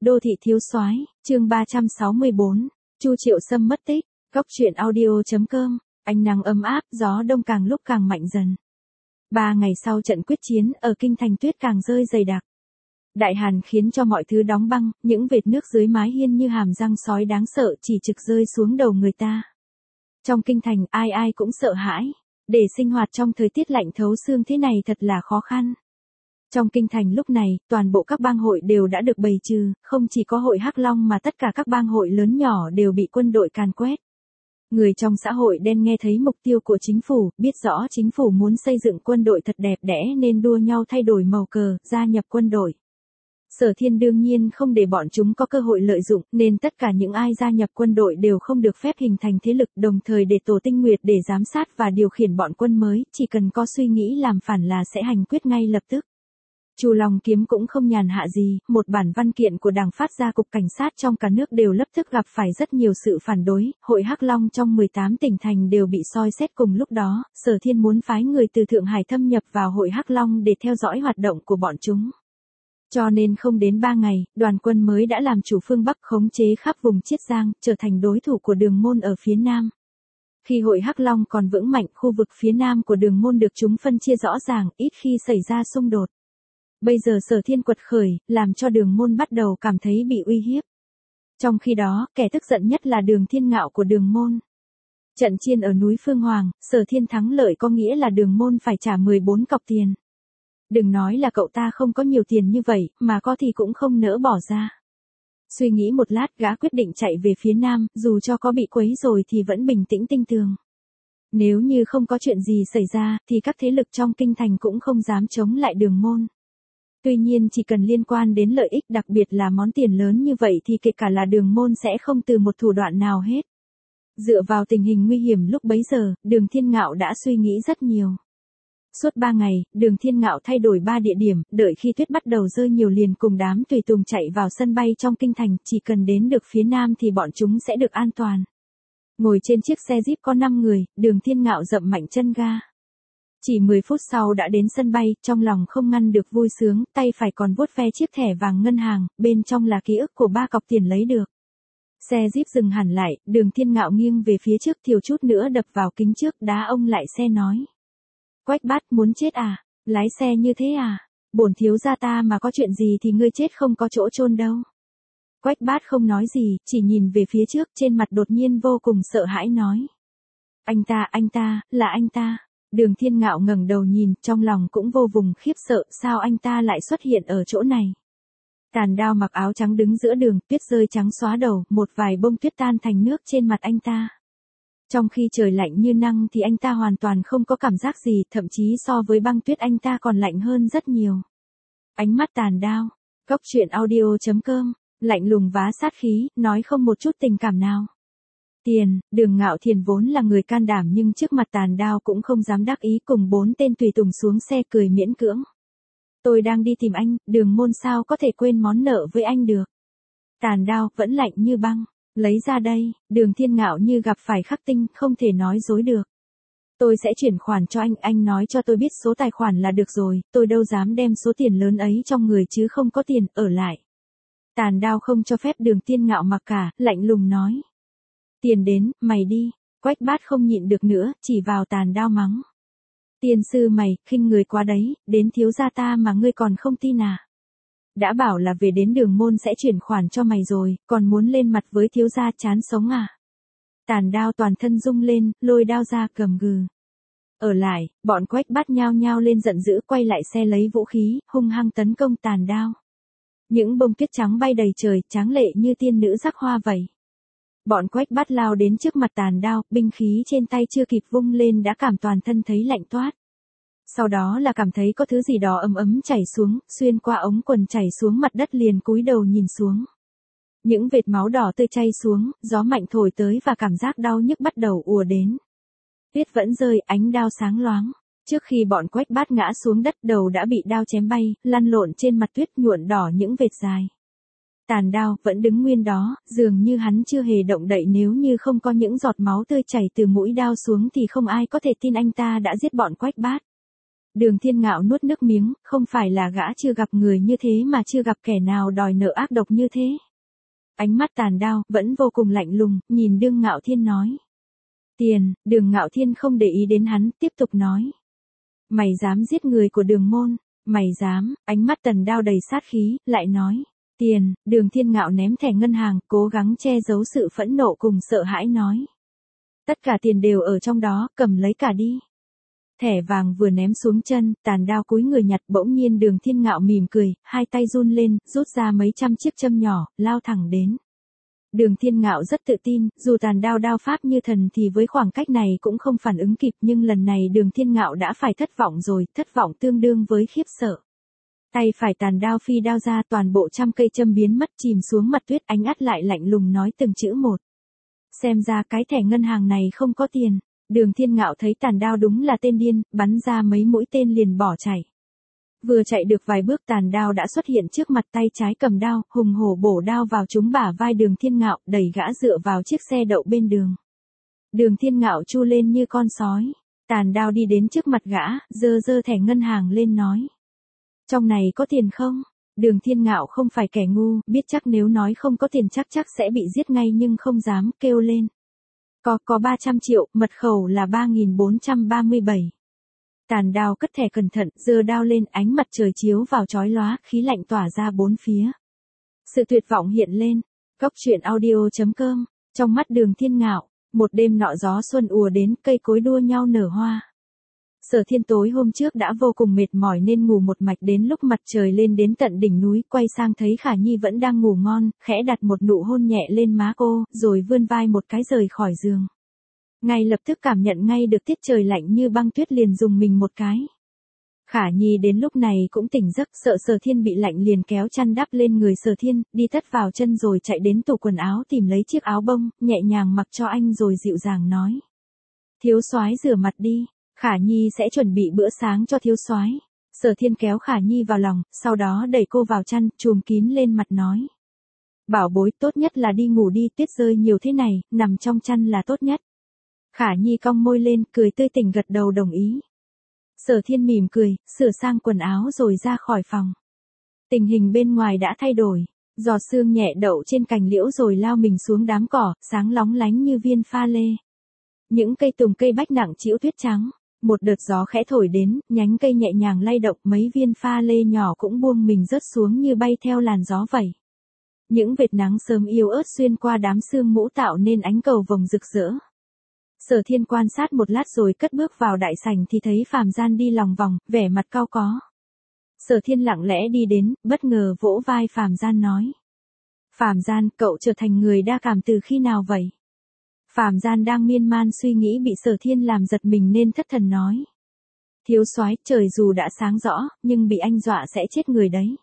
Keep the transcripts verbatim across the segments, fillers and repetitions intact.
Đô thị thiếu soái, chương ba trăm sáu mươi bốn, Chu Triệu Sâm mất tích, góc truyện audio.com, ánh nắng ấm áp, gió đông càng lúc càng mạnh dần. Ba ngày sau trận quyết chiến, ở kinh thành tuyết càng rơi dày đặc. Đại hàn khiến cho mọi thứ đóng băng, những vệt nước dưới mái hiên như hàm răng sói đáng sợ chỉ trực rơi xuống đầu người ta. Trong kinh thành, ai ai cũng sợ hãi. Để sinh hoạt trong thời tiết lạnh thấu xương thế này thật là khó khăn. Trong kinh thành lúc này, toàn bộ các bang hội đều đã được bày trừ, không chỉ có hội Hắc Long mà tất cả các bang hội lớn nhỏ đều bị quân đội càn quét. Người trong xã hội đen nghe thấy mục tiêu của chính phủ, biết rõ chính phủ muốn xây dựng quân đội thật đẹp đẽ nên đua nhau thay đổi màu cờ, gia nhập quân đội. Sở Thiên đương nhiên không để bọn chúng có cơ hội lợi dụng, nên tất cả những ai gia nhập quân đội đều không được phép hình thành thế lực, đồng thời để Tổ Tinh Nguyệt để giám sát và điều khiển bọn quân mới, chỉ cần có suy nghĩ làm phản là sẽ hành quyết ngay lập tức. Chu Long Kiếm cũng không nhàn hạ gì, một bản văn kiện của Đảng phát ra cục cảnh sát trong cả nước đều lập tức gặp phải rất nhiều sự phản đối, hội Hắc Long trong mười tám tỉnh thành đều bị soi xét cùng lúc đó, Sở Thiên muốn phái người từ Thượng Hải thâm nhập vào hội Hắc Long để theo dõi hoạt động của bọn chúng. Cho nên không đến ba ngày, đoàn quân mới đã làm chủ phương Bắc khống chế khắp vùng Chiết Giang, trở thành đối thủ của Đường Môn ở phía Nam. Khi hội Hắc Long còn vững mạnh, khu vực phía Nam của Đường Môn được chúng phân chia rõ ràng, ít khi xảy ra xung đột. Bây giờ Sở Thiên quật khởi, làm cho Đường Môn bắt đầu cảm thấy bị uy hiếp. Trong khi đó, kẻ tức giận nhất là Đường Thiên Ngạo của Đường Môn. Trận chiến ở núi Phương Hoàng, Sở Thiên thắng lợi có nghĩa là Đường Môn phải trả mười bốn cọc tiền. Đừng nói là cậu ta không có nhiều tiền như vậy, mà có thì cũng không nỡ bỏ ra. Suy nghĩ một lát, gã quyết định chạy về phía Nam, dù cho có bị quấy rồi thì vẫn bình tĩnh tinh tường. Nếu như không có chuyện gì xảy ra, thì các thế lực trong kinh thành cũng không dám chống lại Đường Môn. Tuy nhiên chỉ cần liên quan đến lợi ích, đặc biệt là món tiền lớn như vậy thì kể cả là Đường Môn sẽ không từ một thủ đoạn nào hết. Dựa vào tình hình nguy hiểm lúc bấy giờ, Đường Thiên Ngạo đã suy nghĩ rất nhiều. Suốt ba ngày, Đường Thiên Ngạo thay đổi ba địa điểm, đợi khi tuyết bắt đầu rơi nhiều liền cùng đám tùy tùng chạy vào sân bay trong kinh thành, chỉ cần đến được phía Nam thì bọn chúng sẽ được an toàn. Ngồi trên chiếc xe Jeep có năm người, Đường Thiên Ngạo dậm mạnh chân ga. Chỉ mười phút sau đã đến sân bay, trong lòng không ngăn được vui sướng, tay phải còn vuốt ve chiếc thẻ vàng ngân hàng, bên trong là ký ức của ba cọc tiền lấy được. Xe Jeep dừng hẳn lại, Đường Thiên Ngạo nghiêng về phía trước thiếu chút nữa đập vào kính trước, đá ông lại xe nói. Quách Bát, muốn chết à? Lái xe như thế à? Bổn thiếu gia ta mà có chuyện gì thì ngươi chết không có chỗ chôn đâu. Quách Bát không nói gì, chỉ nhìn về phía trước, trên mặt đột nhiên vô cùng sợ hãi nói. Anh ta, anh ta, là anh ta. Đường Thiên Ngạo ngẩng đầu nhìn, trong lòng cũng vô vùng khiếp sợ, sao anh ta lại xuất hiện ở chỗ này. Tàn Đao mặc áo trắng đứng giữa đường, tuyết rơi trắng xóa đầu, một vài bông tuyết tan thành nước trên mặt anh ta. Trong khi trời lạnh như năng thì anh ta hoàn toàn không có cảm giác gì, thậm chí so với băng tuyết anh ta còn lạnh hơn rất nhiều. Ánh mắt Tàn Đao, góc truyện audio.com, lạnh lùng vá sát khí, nói không một chút tình cảm nào. Tiền, Đường Ngạo Thiền vốn là người can đảm nhưng trước mặt Tàn Đao cũng không dám đắc ý, cùng bốn tên tùy tùng xuống xe cười miễn cưỡng. Tôi đang đi tìm anh, Đường Môn sao có thể quên món nợ với anh được. Tàn Đao vẫn lạnh như băng. Lấy ra đây, Đường Thiên Ngạo như gặp phải khắc tinh, không thể nói dối được. Tôi sẽ chuyển khoản cho anh, anh nói cho tôi biết số tài khoản là được rồi, tôi đâu dám đem số tiền lớn ấy trong người chứ không có tiền, ở lại. Tàn Đao không cho phép Đường Thiên Ngạo mặc cả, lạnh lùng nói. Tiền đến, mày đi. Quách Bát không nhịn được nữa, chỉ vào Tàn Đao mắng. Tiên sư mày, khinh người quá đấy, đến thiếu gia ta mà ngươi còn không tin à. Đã bảo là về đến Đường Môn sẽ chuyển khoản cho mày rồi, còn muốn lên mặt với thiếu gia chán sống à. Tàn Đao toàn thân rung lên, lôi đao ra cầm gừ. Ở lại, bọn Quách Bát nhao nhao lên giận dữ, quay lại xe lấy vũ khí, hung hăng tấn công Tàn Đao. Những bông tuyết trắng bay đầy trời, tráng lệ như tiên nữ rắc hoa vậy. Bọn Quách Bát lao đến trước mặt Tàn Đao, binh khí trên tay chưa kịp vung lên đã cảm toàn thân thấy lạnh toát. Sau đó là cảm thấy có thứ gì đó ấm ấm chảy xuống, xuyên qua ống quần chảy xuống mặt đất liền cúi đầu nhìn xuống. Những vệt máu đỏ tươi chay xuống, gió mạnh thổi tới và cảm giác đau nhức bắt đầu ùa đến. Tuyết vẫn rơi, ánh đao sáng loáng. Trước khi bọn Quách Bát ngã xuống đất, đầu đã bị đao chém bay, lăn lộn trên mặt tuyết nhuộn đỏ những vệt dài. Tàn Đao vẫn đứng nguyên đó, dường như hắn chưa hề động đậy, nếu như không có những giọt máu tươi chảy từ mũi đao xuống thì không ai có thể tin anh ta đã giết bọn Quách Bát. Đường Thiên Ngạo nuốt nước miếng, không phải là gã chưa gặp người như thế mà chưa gặp kẻ nào đòi nợ ác độc như thế. Ánh mắt Tàn Đao, vẫn vô cùng lạnh lùng, nhìn Đường Ngạo Thiên nói. Tiền, Đường Ngạo Thiên không để ý đến hắn, tiếp tục nói. Mày dám giết người của Đường môn, mày dám, ánh mắt Tần Đao đầy sát khí, lại nói. Tiền, Đường Thiên Ngạo ném thẻ ngân hàng, cố gắng che giấu sự phẫn nộ cùng sợ hãi nói. Tất cả tiền đều ở trong đó, cầm lấy cả đi. Thẻ vàng vừa ném xuống chân, Tàn Đao cúi người nhặt, bỗng nhiên Đường Thiên Ngạo mỉm cười, hai tay run lên, rút ra mấy trăm chiếc châm nhỏ, lao thẳng đến. Đường Thiên Ngạo rất tự tin, dù Tàn Đao đao pháp như thần thì với khoảng cách này cũng không phản ứng kịp, nhưng lần này Đường Thiên Ngạo đã phải thất vọng rồi, thất vọng tương đương với khiếp sợ. Tay phải Tàn Đao phi đao ra, toàn bộ trăm cây châm biến mất, chìm xuống mặt tuyết, ánh ắt lại lạnh lùng nói từng chữ một. Xem ra cái thẻ ngân hàng này không có tiền. Đường Thiên Ngạo thấy Tàn Đao đúng là tên điên, bắn ra mấy mũi tên liền bỏ chạy. Vừa chạy được vài bước, Tàn Đao đã xuất hiện trước mặt, tay trái cầm đao, hùng hổ bổ đao vào trúng bả vai Đường Thiên Ngạo, đẩy gã dựa vào chiếc xe đậu bên đường. Đường Thiên Ngạo chu lên như con sói. Tàn Đao đi đến trước mặt gã, giơ giơ thẻ ngân hàng lên nói. Trong này có tiền không? Đường Thiên Ngạo không phải kẻ ngu, biết chắc nếu nói không có tiền chắc chắc sẽ bị giết ngay nhưng không dám, kêu lên. Có, có ba trăm triệu, mật khẩu là ba nghìn bốn trăm ba mươi bảy. Tàn Đao cất thẻ cẩn thận, giơ đao lên, ánh mặt trời chiếu vào chói lóa, khí lạnh tỏa ra bốn phía. Sự tuyệt vọng hiện lên. Góc truyện audio chấm com. Trong mắt Đường Thiên Ngạo, một đêm nọ gió xuân ùa đến, cây cối đua nhau nở hoa. Sở Thiên tối hôm trước đã vô cùng mệt mỏi nên ngủ một mạch, đến lúc mặt trời lên đến tận đỉnh núi, quay sang thấy Khả Nhi vẫn đang ngủ ngon, khẽ đặt một nụ hôn nhẹ lên má cô, rồi vươn vai một cái rời khỏi giường. Ngay lập tức cảm nhận ngay được tiết trời lạnh như băng tuyết, liền dùng mình một cái. Khả Nhi đến lúc này cũng tỉnh giấc, sợ Sở Thiên bị lạnh liền kéo chăn đắp lên người Sở Thiên, đi tất vào chân rồi chạy đến tủ quần áo tìm lấy chiếc áo bông, nhẹ nhàng mặc cho anh rồi dịu dàng nói. Thiếu soái rửa mặt đi. Khả Nhi sẽ chuẩn bị bữa sáng cho thiếu soái. Sở Thiên kéo Khả Nhi vào lòng, sau đó đẩy cô vào chăn, chùm kín lên mặt nói. Bảo bối, tốt nhất là đi ngủ đi, tuyết rơi nhiều thế này, nằm trong chăn là tốt nhất. Khả Nhi cong môi lên, cười tươi tỉnh gật đầu đồng ý. Sở Thiên mỉm cười, sửa sang quần áo rồi ra khỏi phòng. Tình hình bên ngoài đã thay đổi. Giọt sương nhẹ đậu trên cành liễu rồi lao mình xuống đám cỏ, sáng lóng lánh như viên pha lê. Những cây tùng cây bách nặng trĩu tuyết trắng. Một đợt gió khẽ thổi đến, nhánh cây nhẹ nhàng lay động, mấy viên pha lê nhỏ cũng buông mình rớt xuống như bay theo làn gió vậy. Những vệt nắng sớm yếu ớt xuyên qua đám sương mũ tạo nên ánh cầu vồng rực rỡ. Sở Thiên quan sát một lát rồi cất bước vào đại sảnh thì thấy Phàm Gian đi lòng vòng, vẻ mặt cau có. Sở Thiên lặng lẽ đi đến, bất ngờ vỗ vai Phàm Gian nói. Phàm Gian, cậu trở thành người đa cảm từ khi nào vậy? Phàm Gian đang miên man suy nghĩ bị Sở Thiên làm giật mình nên thất thần nói. Thiếu soái, trời dù đã sáng rõ, nhưng bị anh dọa sẽ chết người đấy.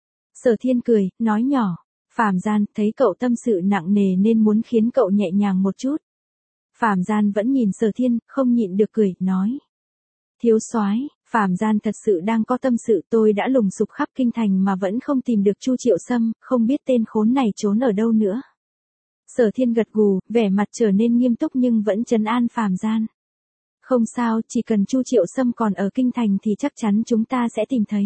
Sở Thiên cười, nói nhỏ. Phàm Gian, thấy cậu tâm sự nặng nề nên muốn khiến cậu nhẹ nhàng một chút. Phàm Gian vẫn nhìn Sở Thiên, không nhịn được cười, nói. Thiếu soái, Phàm Gian thật sự đang có tâm sự, tôi đã lùng sục khắp kinh thành mà vẫn không tìm được Chu Triệu Sâm, không biết tên khốn này trốn ở đâu nữa. Sở Thiên gật gù, vẻ mặt trở nên nghiêm túc nhưng vẫn trấn an Phàm Gian. Không sao, chỉ cần Chu Triệu Sâm còn ở kinh thành thì chắc chắn chúng ta sẽ tìm thấy.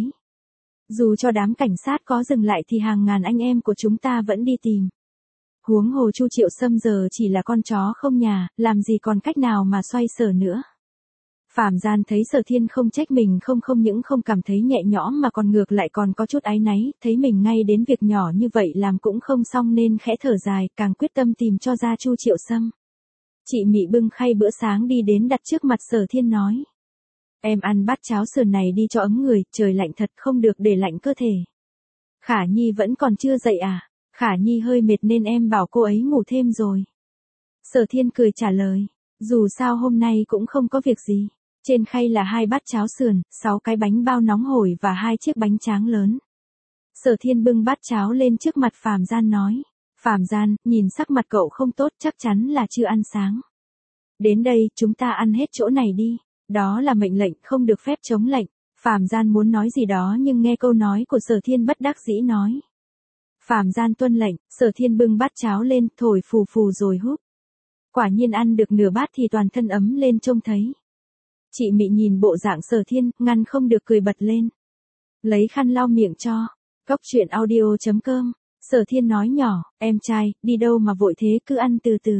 Dù cho đám cảnh sát có dừng lại thì hàng ngàn anh em của chúng ta vẫn đi tìm. Huống hồ Chu Triệu Sâm giờ chỉ là con chó không nhà, làm gì còn cách nào mà xoay sở nữa. Phàm Gian thấy Sở Thiên không trách mình không không những không cảm thấy nhẹ nhõm mà còn ngược lại còn có chút áy náy, thấy mình ngay đến việc nhỏ như vậy làm cũng không xong nên khẽ thở dài, càng quyết tâm tìm cho ra Chu Triệu Sâm. Chị Mị bưng khay bữa sáng đi đến đặt trước mặt Sở Thiên nói. Em ăn bát cháo sườn này đi cho ấm người, trời lạnh thật không được để lạnh cơ thể. Khả Nhi vẫn còn chưa dậy à? Khả Nhi hơi mệt nên em bảo cô ấy ngủ thêm rồi. Sở Thiên cười trả lời. Dù sao hôm nay cũng không có việc gì. Trên khay là hai bát cháo sườn, sáu cái bánh bao nóng hổi và hai chiếc bánh tráng lớn. Sở Thiên bưng bát cháo lên trước mặt Phàm Gian nói. Phàm Gian, nhìn sắc mặt cậu không tốt chắc chắn là chưa ăn sáng. Đến đây, chúng ta ăn hết chỗ này đi. Đó là mệnh lệnh, không được phép chống lệnh. Phàm Gian muốn nói gì đó nhưng nghe câu nói của Sở Thiên bất đắc dĩ nói. Phàm Gian tuân lệnh, Sở Thiên bưng bát cháo lên, thổi phù phù rồi húp. Quả nhiên ăn được nửa bát thì toàn thân ấm lên trông thấy. Chị Mị nhìn bộ dạng Sở Thiên, ngăn không được cười bật lên. Lấy khăn lau miệng cho. Cốc truyện audio chấm com. Sở Thiên nói nhỏ, em trai, đi đâu mà vội thế, cứ ăn từ từ.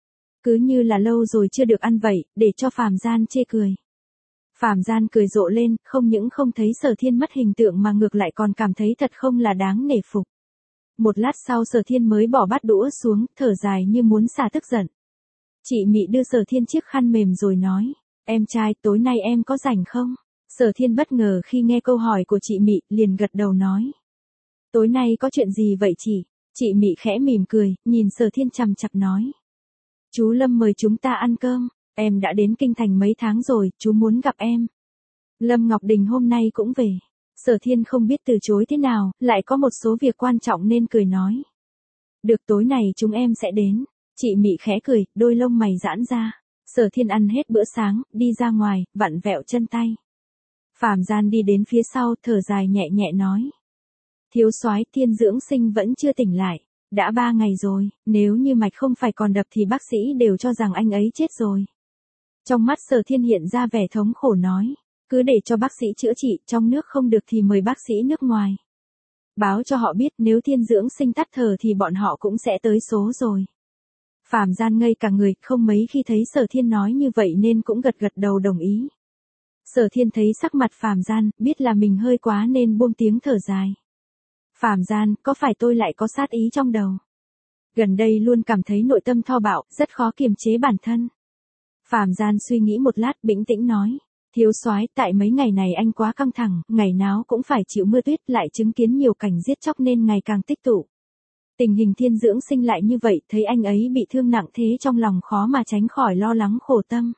Cứ như là lâu rồi chưa được ăn vậy, để cho Phàm Gian chê cười. Phàm Gian cười rộ lên, không những không thấy Sở Thiên mất hình tượng mà ngược lại còn cảm thấy thật không là đáng nể phục. Một lát sau Sở Thiên mới bỏ bát đũa xuống, thở dài như muốn xả tức giận. Chị Mị đưa Sở Thiên chiếc khăn mềm rồi nói, em trai, tối nay em có rảnh không? Sở Thiên bất ngờ khi nghe câu hỏi của chị Mị, liền gật đầu nói. Tối nay có chuyện gì vậy chị? Chị Mị khẽ mỉm cười, nhìn Sở Thiên chằm chằm nói. Chú Lâm mời chúng ta ăn cơm, em đã đến Kinh Thành mấy tháng rồi, chú muốn gặp em. Lâm Ngọc Đình hôm nay cũng về. Sở Thiên không biết từ chối thế nào, lại có một số việc quan trọng nên cười nói. Được, tối này chúng em sẽ đến. Chị Mị khẽ cười, đôi lông mày giãn ra. Sở Thiên ăn hết bữa sáng, đi ra ngoài, vặn vẹo chân tay. Phàm Gian đi đến phía sau, thở dài nhẹ nhẹ nói. Thiếu soái, Thiên Dưỡng Sinh vẫn chưa tỉnh lại. Đã ba ngày rồi, nếu như mạch không phải còn đập thì bác sĩ đều cho rằng anh ấy chết rồi. Trong mắt Sở Thiên hiện ra vẻ thống khổ nói. Cứ để cho bác sĩ chữa trị, trong nước không được thì mời bác sĩ nước ngoài. Báo cho họ biết nếu Thiên Dưỡng Sinh tắt thở thì bọn họ cũng sẽ tới số rồi. Phàm Gian ngây cả người, không mấy khi thấy Sở Thiên nói như vậy nên cũng gật gật đầu đồng ý. Sở Thiên thấy sắc mặt Phàm Gian, biết là mình hơi quá nên buông tiếng thở dài. Phàm Gian, có phải tôi lại có sát ý trong đầu? Gần đây luôn cảm thấy nội tâm thô bạo, rất khó kiềm chế bản thân. Phàm Gian suy nghĩ một lát, bình tĩnh nói. Thiếu soái, tại mấy ngày này anh quá căng thẳng, ngày nào cũng phải chịu mưa tuyết, lại chứng kiến nhiều cảnh giết chóc nên ngày càng tích tụ. Tình hình Thiên Dưỡng Sinh lại như vậy, thấy anh ấy bị thương nặng thế trong lòng khó mà tránh khỏi lo lắng khổ tâm.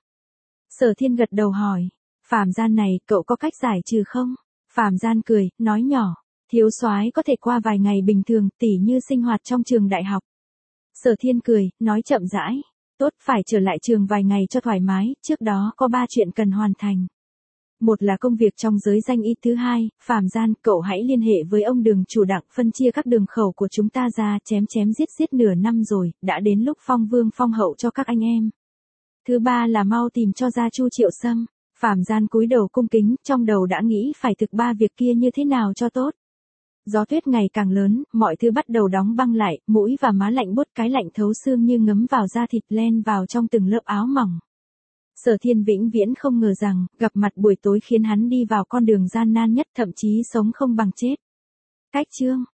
Sở Thiên gật đầu hỏi, Phàm Gian này, cậu có cách giải trừ không? Phàm Gian cười, nói nhỏ, thiếu soái có thể qua vài ngày bình thường, tỉ như sinh hoạt trong trường đại học. Sở Thiên cười, nói chậm rãi, tốt, phải trở lại trường vài ngày cho thoải mái, trước đó có ba chuyện cần hoàn thành. Một là công việc trong giới danh y, thứ hai, Phàm Gian, cậu hãy liên hệ với ông Đường chủ Đặng phân chia các đường khẩu của chúng ta ra, chém chém giết giết nửa năm rồi, đã đến lúc phong vương phong hậu cho các anh em. Thứ ba là mau tìm cho ra Chu Triệu Sâm. Phàm Gian cúi đầu cung kính, trong đầu đã nghĩ phải thực ba việc kia như thế nào cho tốt. Gió tuyết ngày càng lớn, mọi thứ bắt đầu đóng băng lại, mũi và má lạnh buốt, cái lạnh thấu xương như ngấm vào da thịt, len vào trong từng lớp áo mỏng. Sở Thiên vĩnh viễn không ngờ rằng, gặp mặt buổi tối khiến hắn đi vào con đường gian nan nhất, thậm chí sống không bằng chết. Cách chương